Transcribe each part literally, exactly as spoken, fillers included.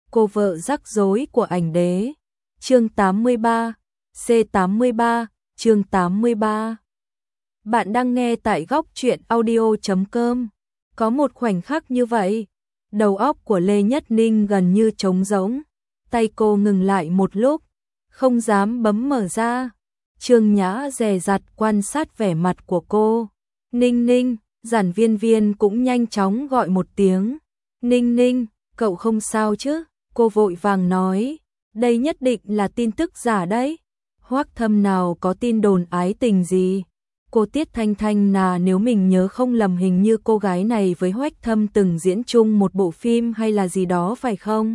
cô vợ rắc rối của ảnh đế. Chương tám mươi ba, C tám mươi ba, chương tám mươi ba. Bạn đang nghe tại góc truyện audio chấm com. Có một khoảnh khắc như vậy, đầu óc của Lê Nhất Ninh gần như trống rỗng, tay cô ngừng lại một lúc, không dám bấm mở ra. Trương Nhã dè dặt quan sát vẻ mặt của cô. Ninh Ninh, Giản Viên Viên cũng nhanh chóng gọi một tiếng. Ninh Ninh, cậu không sao chứ? Cô vội vàng nói, đây nhất định là tin tức giả đấy. Hoắc Thâm nào có tin đồn ái tình gì. Cô Tiết Thanh Thanh là nếu mình nhớ không lầm hình như cô gái này với Hoắc Thâm từng diễn chung một bộ phim hay là gì đó phải không?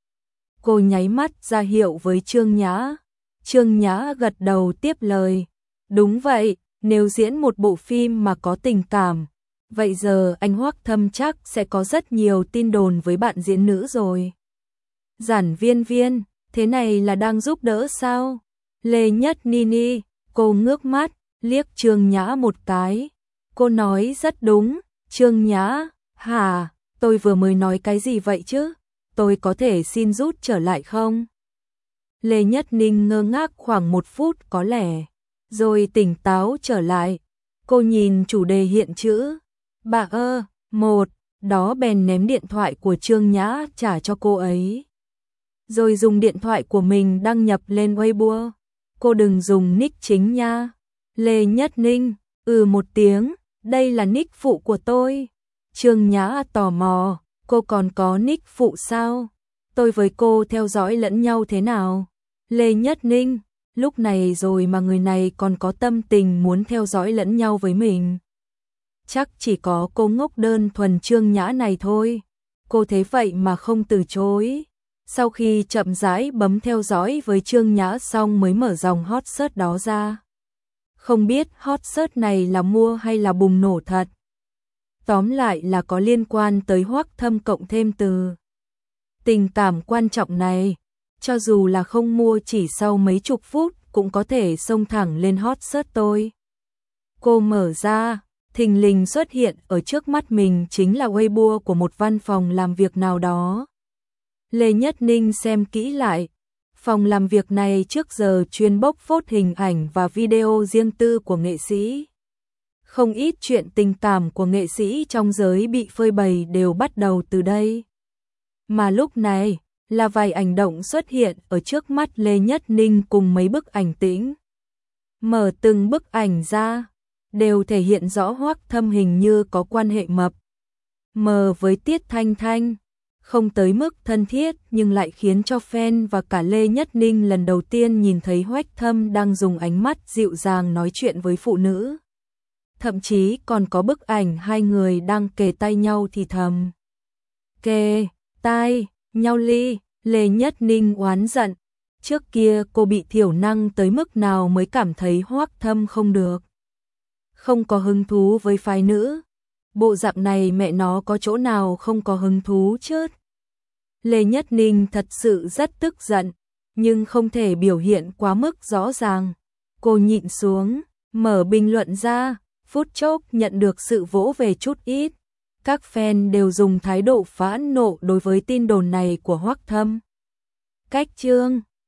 Cô nháy mắt ra hiệu với Trương Nhã. Trương Nhã gật đầu tiếp lời. Đúng vậy, nếu diễn một bộ phim mà có tình cảm, vậy giờ anh Hoắc Thâm chắc sẽ có rất nhiều tin đồn với bạn diễn nữ rồi. Giản Viên Viên, thế này là đang giúp đỡ sao? Lê Nhất Nini, cô ngước mắt, liếc Trương Nhã một cái. Cô nói rất đúng. Trương Nhã, hả, tôi vừa mới nói cái gì vậy chứ? Tôi có thể xin rút trở lại không? Lê Nhất Ninh ngơ ngác khoảng một phút có lẽ, rồi tỉnh táo trở lại. Cô nhìn chủ đề hiện chữ. Bà ơ, một, đó bèn ném điện thoại của Trương Nhã trả cho cô ấy. Rồi dùng điện thoại của mình đăng nhập lên Weibo. Cô đừng dùng nick chính nha. Lê Nhất Ninh, ừ một tiếng, đây là nick phụ của tôi. Trương Nhã tò mò, cô còn có nick phụ sao? Tôi với cô theo dõi lẫn nhau thế nào? Lê Nhất Ninh, lúc này rồi mà người này còn có tâm tình muốn theo dõi lẫn nhau với mình. Chắc chỉ có cô ngốc đơn thuần Trương Nhã này thôi. Cô thế vậy mà không từ chối. Sau khi chậm rãi bấm theo dõi với Trương Nhã xong mới mở dòng hot search đó ra. Không biết hot search này là mua hay là bùng nổ thật. Tóm lại là có liên quan tới Hoắc Thâm cộng thêm từ tình cảm quan trọng này. Cho dù là không mua chỉ sau mấy chục phút cũng có thể xông thẳng lên hot search tôi. Cô mở ra, thình lình xuất hiện ở trước mắt mình chính là Weibo của một văn phòng làm việc nào đó. Lê Nhất Ninh xem kỹ lại. Phòng làm việc này trước giờ chuyên bóc phốt hình ảnh và video riêng tư của nghệ sĩ. Không ít chuyện tình cảm của nghệ sĩ trong giới bị phơi bày đều bắt đầu từ đây. Mà lúc này, là vài ảnh động xuất hiện ở trước mắt Lê Nhất Ninh cùng mấy bức ảnh tĩnh. Mở từng bức ảnh ra, đều thể hiện rõ Hoắc Thâm hình như có quan hệ mập mờ với Tiết Thanh Thanh. Không tới mức thân thiết nhưng lại khiến cho fan và cả Lê Nhất Ninh lần đầu tiên nhìn thấy Hoắc Thâm đang dùng ánh mắt dịu dàng nói chuyện với phụ nữ. Thậm chí còn có bức ảnh hai người đang kề tay nhau thì thầm. Kề tai nhau ly. Lê Nhất Ninh oán giận. Trước kia cô bị thiểu năng tới mức nào mới cảm thấy Hoắc Thâm không được. Không có hứng thú với phái nữ. Bộ dạng này mẹ nó có chỗ nào không có hứng thú chứ. Lê Nhất Ninh thật sự rất tức giận, nhưng không thể biểu hiện quá mức rõ ràng. Cô nhịn xuống, mở bình luận ra, phút chốc nhận được sự vỗ về chút ít. Các fan đều dùng thái độ phẫn nộ đối với tin đồn này của Hoắc Thâm. Cách chương